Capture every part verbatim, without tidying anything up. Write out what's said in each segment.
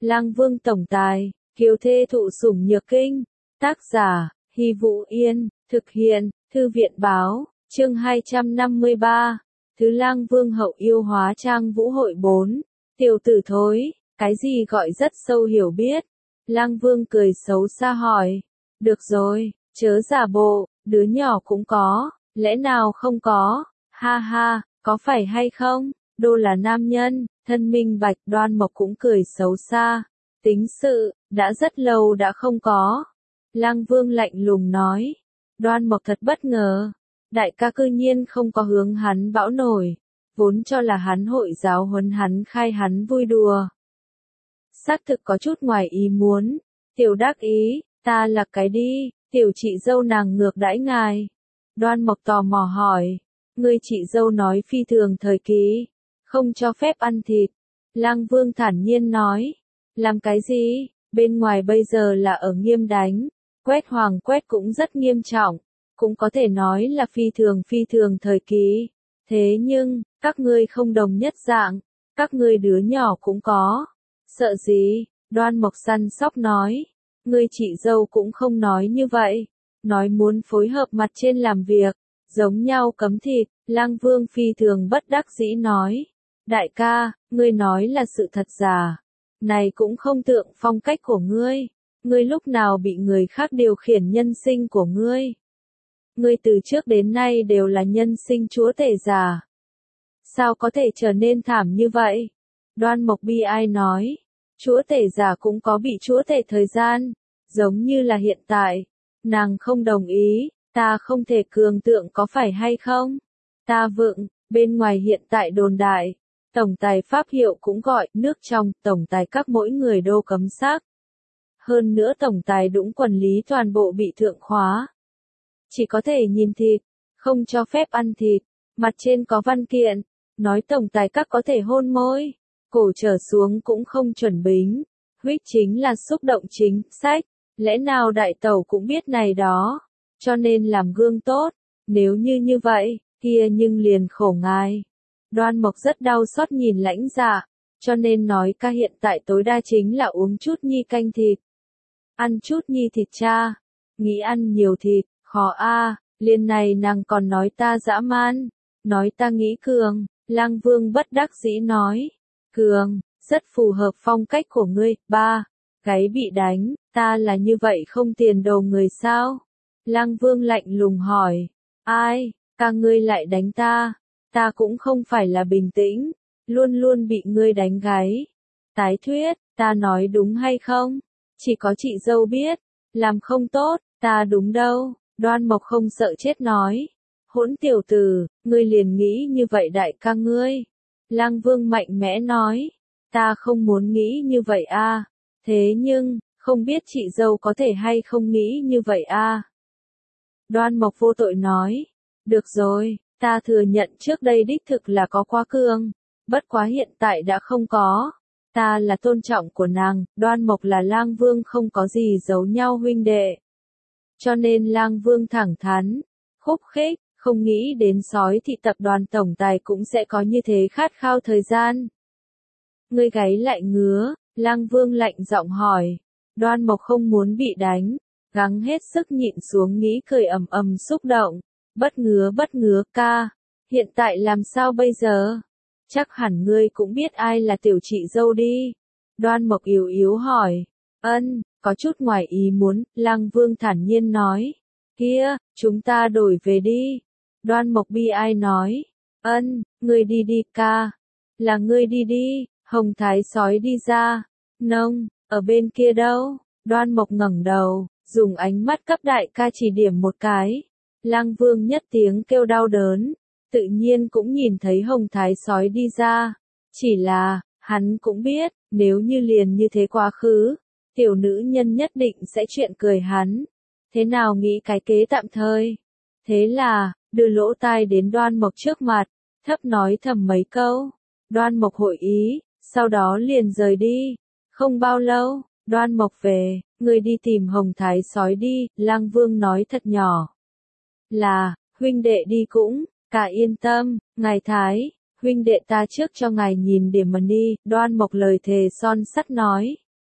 Lang Vương tổng tài, kiều thê thụ sủng nhược kinh. Tác giả, Hy Vũ Yên, thực hiện, Thư viện báo, chương hai trăm năm mươi ba. Thứ Lang Vương hậu yêu hóa trang vũ hội bốn. Tiểu tử thối, cái gì gọi rất sâu hiểu biết. Lang Vương cười xấu xa hỏi. Được rồi, chớ giả bộ, đứa nhỏ cũng có, lẽ nào không có, ha ha, có phải hay không, đô là nam nhân, thân minh bạch. Đoan Mộc cũng cười xấu xa. Tính sự, đã rất lâu đã không có. Lang Vương lạnh lùng nói. Đoan Mộc thật bất ngờ. Đại ca cư nhiên không có hướng hắn bão nổi. Vốn cho là hắn hội giáo huấn hắn khai hắn vui đùa. Xác thực có chút ngoài ý muốn. Tiểu đắc ý, ta là cái đi, tiểu chị dâu nàng ngược đãi ngài. Đoan Mộc tò mò hỏi. Ngươi chị dâu nói phi thường thời kỳ, không cho phép ăn thịt. Lang Vương thản nhiên nói. Làm cái gì? Bên ngoài bây giờ là ở nghiêm đánh. Quét hoàng quét cũng rất nghiêm trọng. Cũng có thể nói là phi thường phi thường thời kỳ. Thế nhưng, các ngươi không đồng nhất dạng. Các ngươi đứa nhỏ cũng có. Sợ gì? Đoan Mộc săn sóc nói. Ngươi chị dâu cũng không nói như vậy. Nói muốn phối hợp mặt trên làm việc. Giống nhau cấm thịt. Lang Vương phi thường bất đắc dĩ nói. Đại ca, ngươi nói là sự thật giả. Này cũng không tượng phong cách của ngươi. Ngươi lúc nào bị người khác điều khiển nhân sinh của ngươi. Ngươi từ trước đến nay đều là nhân sinh chúa tể giả. Sao có thể trở nên thảm như vậy? Đoan Mộc bi ai nói. Chúa tể giả cũng có bị chúa tể thời gian. Giống như là hiện tại. Nàng không đồng ý. Ta không thể cường tượng có phải hay không? Ta vựng, bên ngoài hiện tại đồn đại. Tổng tài pháp hiệu cũng gọi nước trong, tổng tài các mỗi người đô cấm sắc. Hơn nữa tổng tài đũng quần lý toàn bộ bị thượng khóa. Chỉ có thể nhìn thịt, không cho phép ăn thịt. Mặt trên có văn kiện, nói tổng tài các có thể hôn môi, cổ trở xuống cũng không chuẩn bính. Huýt chính là xúc động chính sách. Lẽ nào đại tẩu cũng biết này đó, cho nên làm gương tốt. Nếu như như vậy, kia nhưng liền khổ ngài. Đoan Mộc rất đau xót nhìn Lãnh Dạ, cho nên nói ca hiện tại tối đa chính là uống chút nhi canh thịt. Ăn chút nhi thịt cha. Nghĩ ăn nhiều thịt, khó a. À, liền này nàng còn nói ta dã man. Nói ta nghĩ cường. Lang Vương bất đắc dĩ nói. Cường, rất phù hợp phong cách của ngươi. Ba, gáy bị đánh, ta là như vậy không tiền đồ người sao? Lang Vương lạnh lùng hỏi. Ai, ca ngươi lại đánh ta? Ta cũng không phải là bình tĩnh, luôn luôn bị ngươi đánh gáy. Tái thuyết, ta nói đúng hay không? Chỉ có chị dâu biết, làm không tốt, ta đúng đâu. Đoan Mộc không sợ chết nói. Hỗn tiểu tử, ngươi liền nghĩ như vậy đại ca ngươi. Lang Vương mạnh mẽ nói. Ta không muốn nghĩ như vậy a. À. Thế nhưng, không biết chị dâu có thể hay không nghĩ như vậy a. À. Đoan Mộc vô tội nói. Được rồi. Ta thừa nhận trước đây đích thực là có quá cương, bất quá hiện tại đã không có. Ta là tôn trọng của nàng, Đoan Mộc là Lang Vương không có gì giấu nhau huynh đệ. Cho nên Lang Vương thẳng thắn, khúc khích, không nghĩ đến sói thị tập đoàn tổng tài cũng sẽ có như thế khát khao thời gian. Ngươi gáy lại ngứa, Lang Vương lạnh giọng hỏi. Đoan Mộc không muốn bị đánh, gắng hết sức nhịn xuống nghĩ cười ầm ầm xúc động. Bất ngứa bất ngứa ca, hiện tại làm sao bây giờ? Chắc hẳn ngươi cũng biết ai là tiểu chị dâu đi. Đoan Mộc yếu yếu hỏi. Ân, có chút ngoài ý muốn, Lang Vương thản nhiên nói. Kia, chúng ta đổi về đi. Đoan Mộc bi ai nói. Ân, ngươi đi đi ca. Là ngươi đi đi, Hồng Thái sói đi ra. Nông, ở bên kia đâu? Đoan Mộc ngẩng đầu, dùng ánh mắt cấp đại ca chỉ điểm một cái. Lang Vương nhất tiếng kêu đau đớn, tự nhiên cũng nhìn thấy Hồng Thái sói đi ra. Chỉ là, hắn cũng biết, nếu như liền như thế quá khứ, tiểu nữ nhân nhất định sẽ chuyện cười hắn. Thế nào nghĩ cái kế tạm thời? Thế là, đưa lỗ tai đến Đoan Mộc trước mặt, thấp nói thầm mấy câu. Đoan Mộc hội ý, sau đó liền rời đi. Không bao lâu, Đoan Mộc về, người đi tìm Hồng Thái sói đi, Lang Vương nói thật nhỏ. Là, huynh đệ đi cũng, cả yên tâm, ngài Thái, huynh đệ ta trước cho ngài nhìn điểm mần đi, Đoan Mộc lời thề son sắt nói.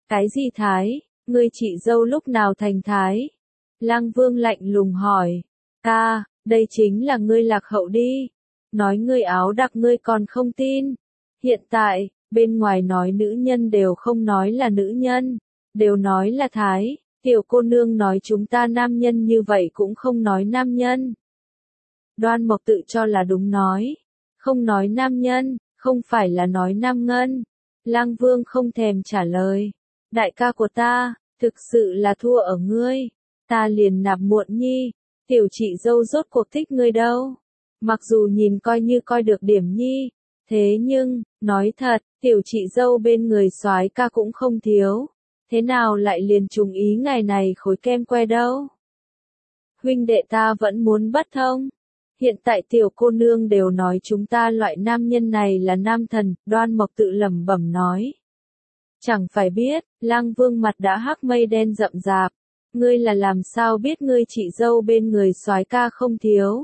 Cái gì thái, ngươi chị dâu lúc nào thành thái? Lăng Vương lạnh lùng hỏi. Ca, đây chính là ngươi lạc hậu đi. Nói ngươi áo đặc ngươi còn không tin. Hiện tại, bên ngoài nói nữ nhân đều không nói là nữ nhân, đều nói là thái. Tiểu cô nương nói chúng ta nam nhân như vậy cũng không nói nam nhân. Đoan Mộc tự cho là đúng nói. Không nói nam nhân, không phải là nói nam ngân. Lăng Vương không thèm trả lời. Đại ca của ta, thực sự là thua ở ngươi. Ta liền nạp muộn nhi. Tiểu chị dâu rốt cuộc thích ngươi đâu. Mặc dù nhìn coi như coi được điểm nhi. Thế nhưng, nói thật, tiểu chị dâu bên người soái ca cũng không thiếu. Thế nào lại liền trùng ý ngày này khối kem que đâu? Huynh đệ ta vẫn muốn bắt thông. Hiện tại tiểu cô nương đều nói chúng ta loại nam nhân này là nam thần, Đoan Mộc tự lẩm bẩm nói. Chẳng phải biết, Lăng Vương mặt đã hắc mây đen rậm rạp. Ngươi là làm sao biết ngươi chị dâu bên người soái ca không thiếu?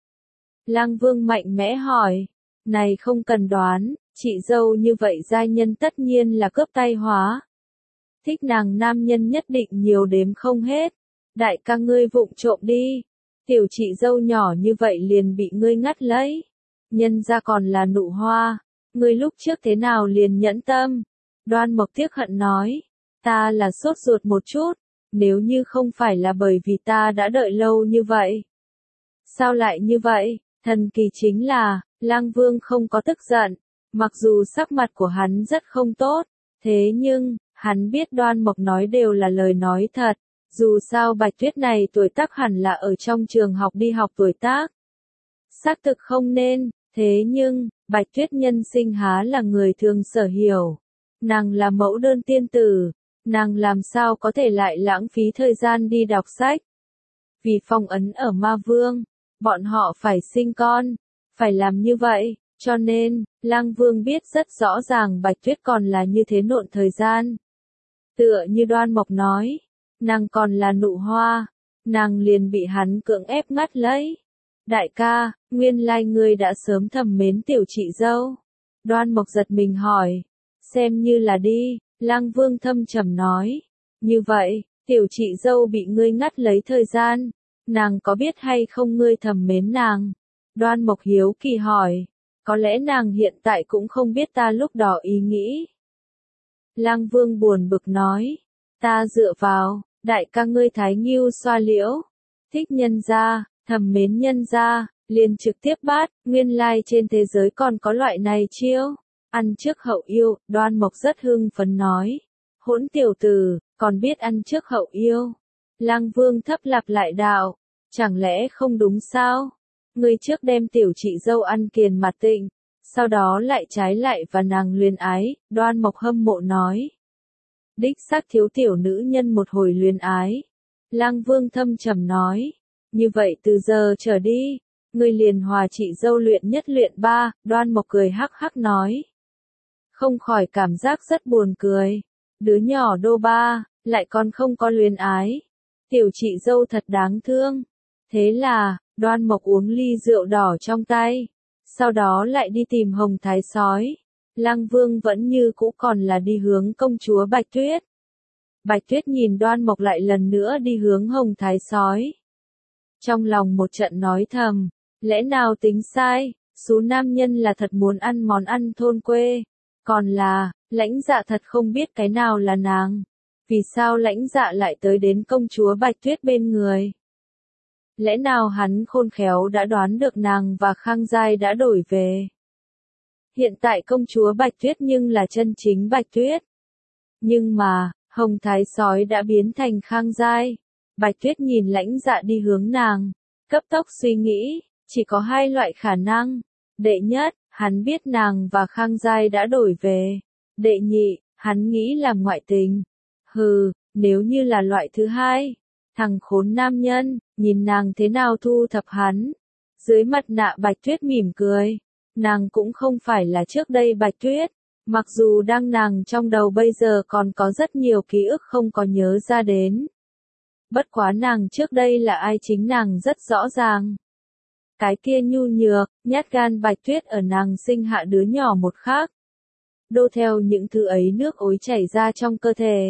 Lăng Vương mạnh mẽ hỏi. Này không cần đoán, chị dâu như vậy giai nhân tất nhiên là cướp tay hóa. Thích nàng nam nhân nhất định nhiều đếm không hết. Đại ca ngươi vụng trộm đi. Tiểu chị dâu nhỏ như vậy liền bị ngươi ngắt lấy. Nhân ra còn là nụ hoa. Ngươi lúc trước thế nào liền nhẫn tâm? Đoan Mộc tiếc hận nói. Ta là sốt ruột một chút. Nếu như không phải là bởi vì ta đã đợi lâu như vậy. Sao lại như vậy? Thần kỳ chính là, Lăng Vương không có tức giận. Mặc dù sắc mặt của hắn rất không tốt. Thế nhưng, hắn biết Đoan Mộc nói đều là lời nói thật. Dù sao Bạch Tuyết này tuổi tác hẳn là ở trong trường học đi học tuổi tác. Xác thực không nên, thế nhưng, Bạch Tuyết nhân sinh há là người thường sở hiểu. Nàng là mẫu đơn tiên tử, nàng làm sao có thể lại lãng phí thời gian đi đọc sách. Vì phong ấn ở Ma Vương, bọn họ phải sinh con, phải làm như vậy, cho nên, Lăng Vương biết rất rõ ràng Bạch Tuyết còn là như thế nộn thời gian. Tựa như Đoan Mộc nói. Nàng còn là nụ hoa, nàng liền bị hắn cưỡng ép ngắt lấy. Đại ca, nguyên lai ngươi đã sớm thầm mến tiểu chị dâu. Đoan Mộc giật mình hỏi, xem như là đi, Lăng Vương thâm trầm nói. Như vậy, tiểu chị dâu bị ngươi ngắt lấy thời gian, nàng có biết hay không ngươi thầm mến nàng? Đoan Mộc hiếu kỳ hỏi, có lẽ nàng hiện tại cũng không biết ta lúc đó ý nghĩ. Lăng Vương buồn bực nói, ta dựa vào. Đại ca ngươi thái nghiêu xoa liễu, thích nhân gia, thầm mến nhân gia, liền trực tiếp bát, nguyên lai like trên thế giới còn có loại này chiêu. Ăn trước hậu yêu, Đoan Mộc rất hưng phấn nói. Hỗn tiểu tử, còn biết ăn trước hậu yêu. Lăng Vương thấp lặp lại đạo, chẳng lẽ không đúng sao? Ngươi trước đem tiểu chị dâu ăn kiền mặt tịnh, sau đó lại trái lại và nàng luyến ái, Đoan Mộc hâm mộ nói. Đích xác thiếu tiểu nữ nhân một hồi luyến ái. Lăng Vương thâm trầm nói. Như vậy từ giờ trở đi, ngươi liền hòa chị dâu luyện nhất luyện ba, Đoan Mộc cười hắc hắc nói. Không khỏi cảm giác rất buồn cười. Đứa nhỏ đô ba, lại còn không có luyến ái. Tiểu chị dâu thật đáng thương. Thế là, Đoan Mộc uống ly rượu đỏ trong tay. Sau đó lại đi tìm Hồng Thái sói. Lăng Vương vẫn như cũ còn là đi hướng công chúa Bạch Tuyết. Bạch Tuyết nhìn Đoan Mộc lại lần nữa đi hướng Hồng Thái sói. Trong lòng một trận nói thầm, lẽ nào tính sai, số nam nhân là thật muốn ăn món ăn thôn quê. Còn là, lãnh dạ thật không biết cái nào là nàng. Vì sao lãnh dạ lại tới đến công chúa Bạch Tuyết bên người? Lẽ nào hắn khôn khéo đã đoán được nàng và Khang Giai đã đổi về? Hiện tại công chúa Bạch Tuyết nhưng là chân chính Bạch Tuyết. Nhưng mà, Hồng Thái sói đã biến thành Khang Giai. Bạch Tuyết nhìn lãnh dạ đi hướng nàng. Cấp tốc suy nghĩ, chỉ có hai loại khả năng. Đệ nhất, hắn biết nàng và Khang Giai đã đổi về. Đệ nhị, hắn nghĩ làm ngoại tình. Hừ, nếu như là loại thứ hai. Thằng khốn nam nhân, nhìn nàng thế nào thu thập hắn. Dưới mặt nạ Bạch Tuyết mỉm cười. Nàng cũng không phải là trước đây Bạch Tuyết, mặc dù đang nàng trong đầu bây giờ còn có rất nhiều ký ức không có nhớ ra đến. Bất quá nàng trước đây là ai chính nàng rất rõ ràng. Cái kia nhu nhược, nhát gan Bạch Tuyết ở nàng sinh hạ đứa nhỏ một khác. đô theo những thứ ấy nước ối chảy ra trong cơ thể.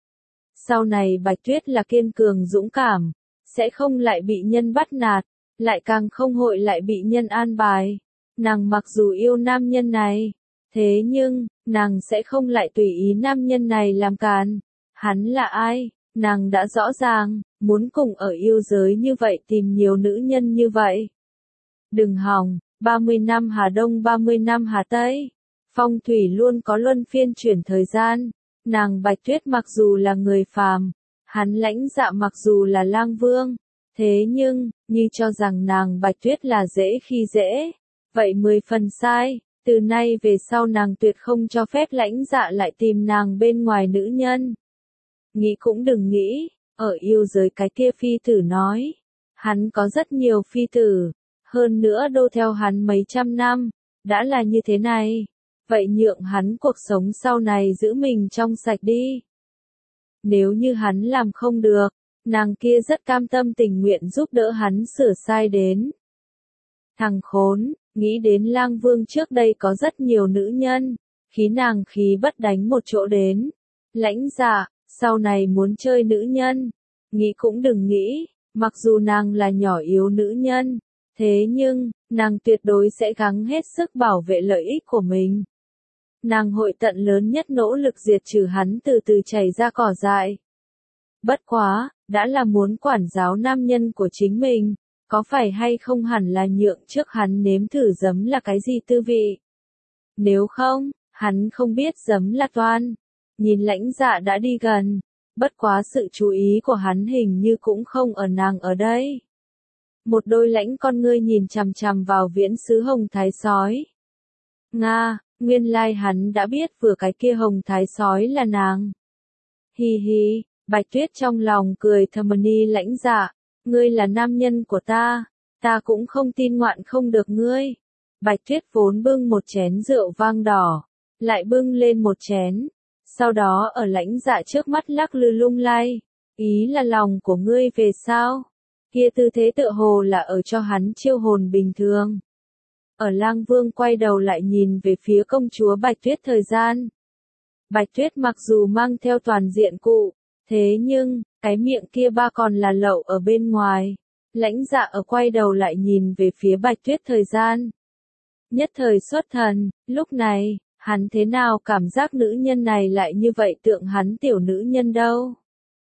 Sau này Bạch Tuyết là kiên cường dũng cảm, sẽ không lại bị nhân bắt nạt, lại càng không hội lại bị nhân an bài. Nàng mặc dù yêu nam nhân này, thế nhưng, nàng sẽ không lại tùy ý nam nhân này làm càn. Hắn là ai? Nàng đã rõ ràng, muốn cùng ở yêu giới như vậy tìm nhiều nữ nhân như vậy. Đừng hòng, ba mươi năm Hà Đông ba mươi năm Hà Tây. Phong thủy luôn có luân phiên chuyển thời gian. Nàng Bạch Tuyết mặc dù là người phàm, hắn Lãnh Dạ mặc dù là lang vương. Thế nhưng, như cho rằng nàng Bạch Tuyết là dễ khi dễ. Vậy mười phần sai, từ nay về sau nàng tuyệt không cho phép Lãnh Dạ lại tìm nàng bên ngoài nữ nhân. Nghĩ cũng đừng nghĩ, ở yêu giới cái kia phi tử nói. Hắn có rất nhiều phi tử, hơn nữa đô theo hắn mấy trăm năm, đã là như thế này. Vậy nhượng hắn cuộc sống sau này giữ mình trong sạch đi. Nếu như hắn làm không được, nàng kia rất cam tâm tình nguyện giúp đỡ hắn sửa sai đến. Thằng khốn, nghĩ đến Lang Vương trước đây có rất nhiều nữ nhân, khí nàng khí bất đánh một chỗ đến. Lãnh Dạ, sau này muốn chơi nữ nhân, nghĩ cũng đừng nghĩ, mặc dù nàng là nhỏ yếu nữ nhân, thế nhưng, nàng tuyệt đối sẽ gắng hết sức bảo vệ lợi ích của mình. Nàng hội tận lớn nhất nỗ lực diệt trừ hắn từ từ chảy ra cỏ dại. Bất quá, đã là muốn quản giáo nam nhân của chính mình, có phải hay không hẳn là nhượng trước hắn nếm thử giấm là cái gì tư vị. Nếu không, hắn không biết giấm là toan. Nhìn Lãnh Dạ đã đi gần, bất quá sự chú ý của hắn hình như cũng không ở nàng ở đây. Một đôi lãnh con ngươi nhìn chằm chằm vào viễn sứ hồng thái sói. Nga, nguyên lai hắn đã biết vừa cái kia hồng thái sói là nàng. Hi hi, Bạch Tuyết trong lòng cười thầm ni Lãnh Dạ, ngươi là nam nhân của ta, ta cũng không tin ngoạn không được ngươi. Bạch Tuyết vốn bưng một chén rượu vang đỏ, lại bưng lên một chén, sau đó ở Lãnh Dạ trước mắt lắc lư lung lay, ý là lòng của ngươi về sao? Kia tư thế tựa hồ là ở cho hắn chiêu hồn bình thường. Ở Lang Vương quay đầu lại nhìn về phía công chúa Bạch Tuyết thời gian. Bạch Tuyết mặc dù mang theo toàn diện cụ, thế nhưng, cái miệng kia ba còn là lậu ở bên ngoài. Lãnh Dạ ở quay đầu lại nhìn về phía Bạch Tuyết thời gian. Nhất thời xuất thần, lúc này, hắn thế nào cảm giác nữ nhân này lại như vậy tượng hắn tiểu nữ nhân đâu.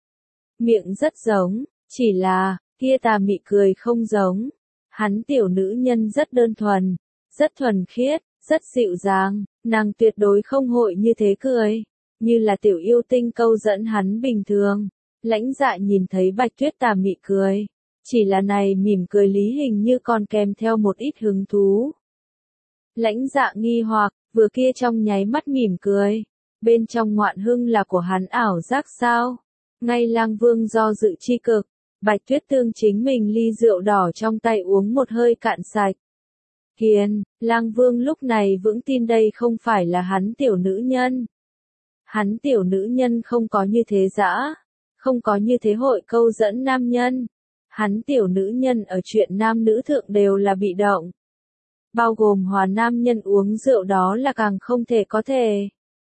Miệng rất giống, chỉ là, kia tà mị cười không giống. Hắn tiểu nữ nhân rất đơn thuần, rất thuần khiết, rất dịu dàng, nàng tuyệt đối không hội như thế cười, như là tiểu yêu tinh câu dẫn hắn bình thường. Lãnh Dạ nhìn thấy Bạch Tuyết tà mị cười, chỉ là này mỉm cười lý hình như còn kèm theo một ít hứng thú. Lãnh Dạ nghi hoặc, vừa kia trong nháy mắt mỉm cười, bên trong ngoạn hưng là của hắn ảo giác sao? Ngay Lang Vương do dự chi cực, Bạch Tuyết tương chính mình ly rượu đỏ trong tay uống một hơi cạn sạch. Kiền, Lang Vương lúc này vững tin đây không phải là hắn tiểu nữ nhân. Hắn tiểu nữ nhân không có như thế dã, không có như thế hội câu dẫn nam nhân. Hắn tiểu nữ nhân ở chuyện nam nữ thượng đều là bị động. Bao gồm hòa nam nhân uống rượu đó là càng không thể có thể.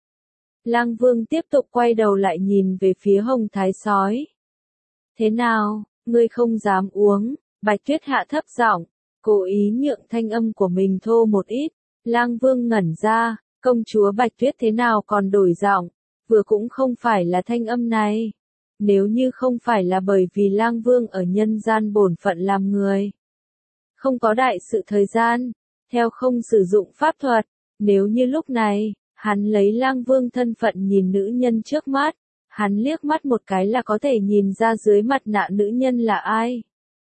Lang Vương tiếp tục quay đầu lại nhìn về phía hồng thái sói. Thế nào, ngươi không dám uống? Bạch Tuyết hạ thấp giọng, cố ý nhượng thanh âm của mình thô một ít. Lang Vương ngẩn ra, công chúa Bạch Tuyết thế nào còn đổi giọng, vừa cũng không phải là thanh âm này. Nếu như không phải là bởi vì Lang Vương ở nhân gian bổn phận làm người, không có đại sự thời gian, theo không sử dụng pháp thuật, nếu như lúc này, hắn lấy Lang Vương thân phận nhìn nữ nhân trước mắt, hắn liếc mắt một cái là có thể nhìn ra dưới mặt nạ nữ nhân là ai.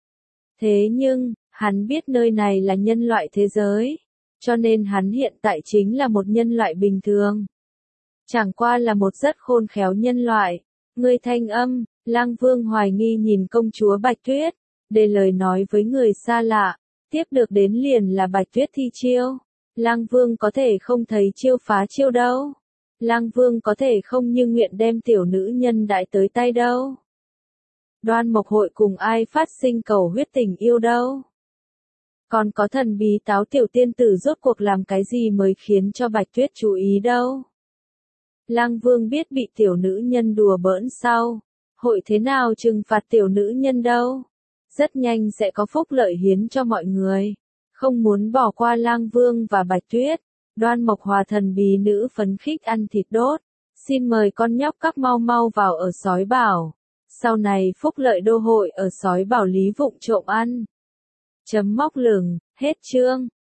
Thế nhưng, hắn biết nơi này là nhân loại thế giới, cho nên hắn hiện tại chính là một nhân loại bình thường. Chẳng qua là một rất khôn khéo nhân loại. Người thanh âm, Lang Vương hoài nghi nhìn công chúa Bạch Tuyết, để lời nói với người xa lạ, tiếp được đến liền là Bạch Tuyết thi chiêu. Lang Vương có thể không thấy chiêu phá chiêu đâu. Lang Vương có thể không như nguyện đem tiểu nữ nhân đại tới tay đâu. Đoan Mộc hội cùng ai phát sinh cầu huyết tình yêu đâu. Còn có thần bí táo tiểu tiên tử rốt cuộc làm cái gì mới khiến cho Bạch Tuyết chú ý đâu. Lang Vương biết bị tiểu nữ nhân đùa bỡn sau. Hội thế nào trừng phạt tiểu nữ nhân đâu. Rất nhanh sẽ có phúc lợi hiến cho mọi người. Không muốn bỏ qua Lang Vương và Bạch Tuyết. Đoan Mộc Hòa thần bí nữ phấn khích ăn thịt đốt. Xin mời con nhóc các mau mau vào ở sói bảo. Sau này phúc lợi đô hội ở sói bảo lý vụng trộm ăn. Chấm móc lửng, hết chương.